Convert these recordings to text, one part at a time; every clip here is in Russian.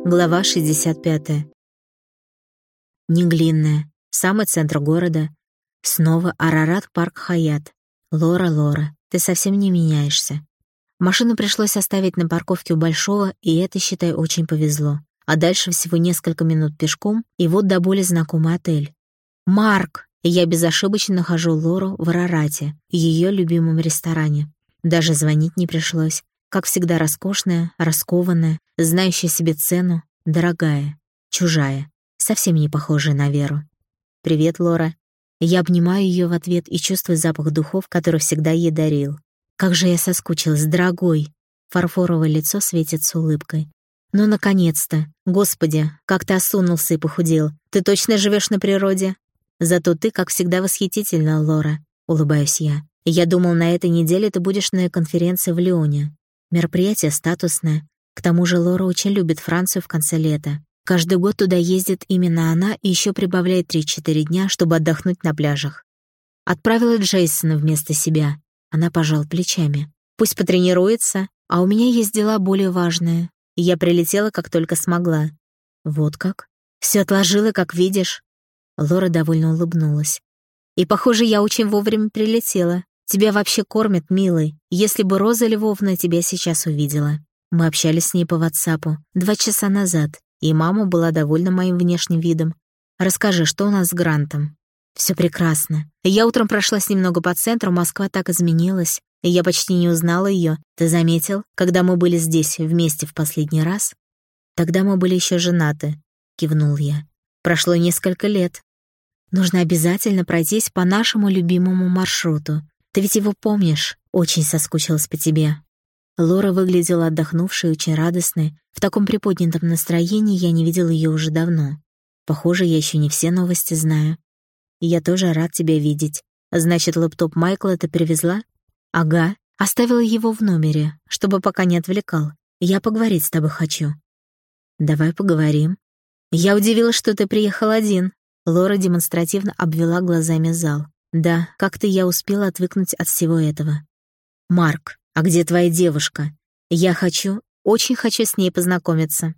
Глава 65. Неглинная. Самый центр города. Снова Арарат Парк Хаят. Лора, ты совсем не меняешься. Машину пришлось оставить на парковке у Большого, и это, считай, очень повезло. А дальше всего несколько минут пешком, и вот до боли знакомый отель. «Марк!» И я безошибочно нахожу Лору в Арарате, ее любимом ресторане. Даже звонить не пришлось. Как всегда, роскошная, раскованная, знающая себе цену, дорогая, чужая, совсем не похожая на Веру. «Привет, Лора». Я обнимаю ее в ответ и чувствую запах духов, который всегда ей дарил. Как же я соскучилась, дорогой. Фарфоровое лицо светится улыбкой. «Ну, наконец-то! Господи, как ты осунулся и похудел! Ты точно живешь на природе?» «Зато ты, как всегда, восхитительна, Лора», — улыбаюсь я. «Я думал, на этой неделе ты будешь на конференции в Лионе. Мероприятие статусное. К тому же Лора очень любит Францию в конце лета. Каждый год туда ездит именно она и еще прибавляет 3-4 дня, чтобы отдохнуть на пляжах. Отправила Джейсона вместо себя». Она пожала плечами. «Пусть потренируется, а у меня есть дела более важные. И я прилетела, как только смогла». «Вот как? Все отложила, как видишь». Лора довольно улыбнулась. «И, похоже, я очень вовремя прилетела. Тебя вообще кормят, милый. Если бы Роза Львовна тебя сейчас увидела». Мы общались с ней по WhatsApp 2 часа назад, и мама была довольна моим внешним видом. «Расскажи, что у нас с Грантом?» «Все прекрасно. Я утром прошлась немного по центру, Москва так изменилась, и я почти не узнала ее. Ты заметил, когда мы были здесь вместе в последний раз?» «Тогда мы были еще женаты», — кивнул я. «Прошло несколько лет. Нужно обязательно пройтись по нашему любимому маршруту. Ты ведь его помнишь? Очень соскучилась по тебе». Лора выглядела отдохнувшей и очень радостной. В таком приподнятом настроении я не видела ее уже давно. Похоже, я еще не все новости знаю. «Я тоже рад тебя видеть. Значит, лэптоп Майкла ты привезла?» «Ага. Оставила его в номере, чтобы пока не отвлекал. Я поговорить с тобой хочу». «Давай поговорим». «Я удивилась, что ты приехал один». Лора демонстративно обвела глазами зал. «Да, как-то я успела отвыкнуть от всего этого». «Марк, а где твоя девушка? Я очень хочу с ней познакомиться».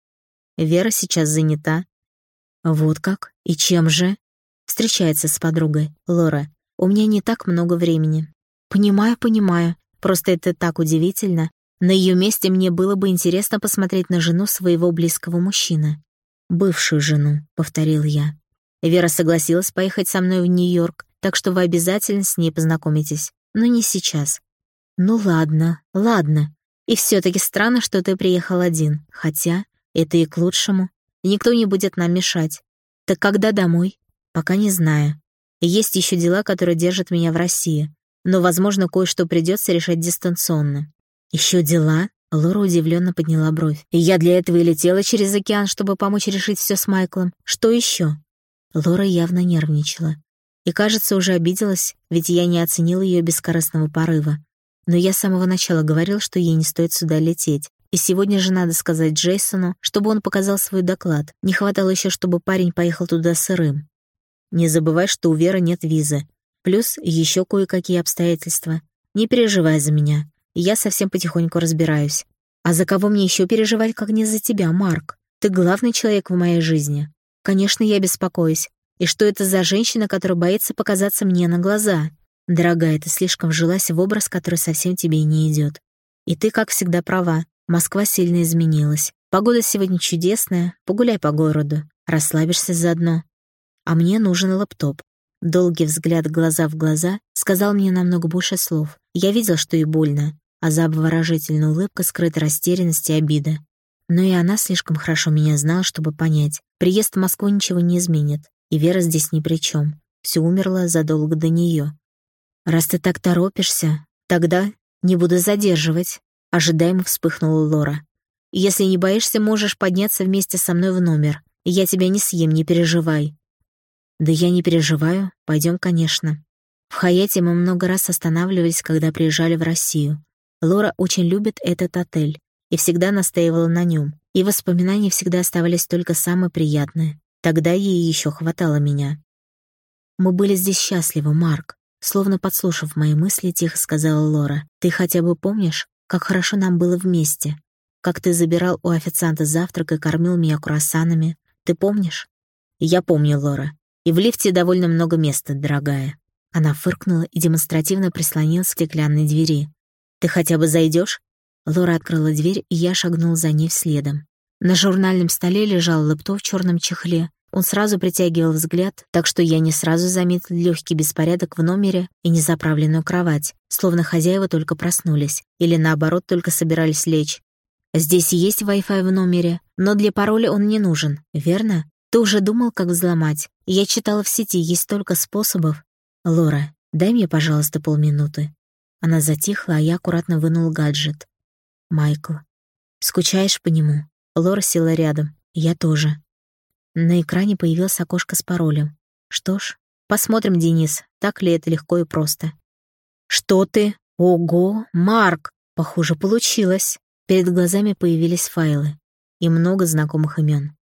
«Вера сейчас занята». «Вот как? И чем же?» «Встречается с подругой. Лора, у меня не так много времени». «Понимаю. Просто это так удивительно. На ее месте мне было бы интересно посмотреть на жену своего близкого мужчины». «Бывшую жену», — повторил я. «Вера согласилась поехать со мной в Нью-Йорк, так что вы обязательно с ней познакомитесь. Но не сейчас». «Ну ладно. И все-таки странно, что ты приехал один. Хотя это и к лучшему. Никто не будет нам мешать. Так когда домой?» «Пока не знаю. Есть еще дела, которые держат меня в России. Но, возможно, кое-что придется решать дистанционно». «Еще дела?» Лора удивленно подняла бровь. «И я для этого и летела через океан, чтобы помочь решить все с Майклом. Что еще?» Лора явно нервничала. И, кажется, уже обиделась, ведь я не оценила ее бескорыстного порыва. Но я с самого начала говорил, что ей не стоит сюда лететь. И сегодня же надо сказать Джейсону, чтобы он показал свой доклад. Не хватало еще, чтобы парень поехал туда сырым. «Не забывай, что у Веры нет визы. Плюс еще кое-какие обстоятельства. Не переживай за меня. Я совсем потихоньку разбираюсь. А за кого мне еще переживать, как не за тебя, Марк? Ты главный человек в моей жизни. Конечно, я беспокоюсь. И что это за женщина, которая боится показаться мне на глаза? Дорогая, ты слишком вжилась в образ, который совсем тебе не идет. И ты, как всегда, права. Москва сильно изменилась. Погода сегодня чудесная. Погуляй по городу. Расслабишься заодно. А мне нужен лэптоп». Долгий взгляд глаза в глаза сказал мне намного больше слов. Я видел, что ей больно, а за обворожительной улыбкой скрыта растерянность и обида. Но и она слишком хорошо меня знала, чтобы понять. Приезд в Москву ничего не изменит, и Вера здесь ни при чем. Все умерло задолго до нее. «Раз ты так торопишься, тогда не буду задерживать», — ожидаемо вспыхнула Лора. «Если не боишься, можешь подняться вместе со мной в номер. Я тебя не съем, не переживай». «Да я не переживаю. Пойдем, конечно». В Хаяте мы много раз останавливались, когда приезжали в Россию. Лора очень любит этот отель и всегда настаивала на нем. И воспоминания всегда оставались только самые приятные. Тогда ей еще хватало меня. «Мы были здесь счастливы, Марк», — словно подслушав мои мысли, тихо сказала Лора. «Ты хотя бы помнишь, как хорошо нам было вместе?» как ты забирал у официанта завтрак и кормил меня круассанами. Ты помнишь?» «Я помню, Лора. И в лифте довольно много места, дорогая». Она фыркнула и демонстративно прислонилась к стеклянной двери. «Ты хотя бы зайдешь?» Лора открыла дверь, и я шагнул за ней следом. На журнальном столе лежал лэптоп в черном чехле. Он сразу притягивал взгляд, так что я не сразу заметил легкий беспорядок в номере и незаправленную кровать, словно хозяева только проснулись, или наоборот только собирались лечь. «Здесь есть Wi-Fi в номере, но для пароля он не нужен, верно? Ты уже думал, как взломать? Я читала в сети, есть столько способов. Лора, дай мне, пожалуйста, полминуты». Она затихла, а я аккуратно вынул гаджет. «Майкл, скучаешь по нему?» Лора села рядом. «Я тоже». На экране появилось окошко с паролем. «Что ж, посмотрим, Денис, так ли это легко и просто». «Что ты? Ого, Марк! Похоже, получилось». Перед глазами появились файлы и много знакомых имен.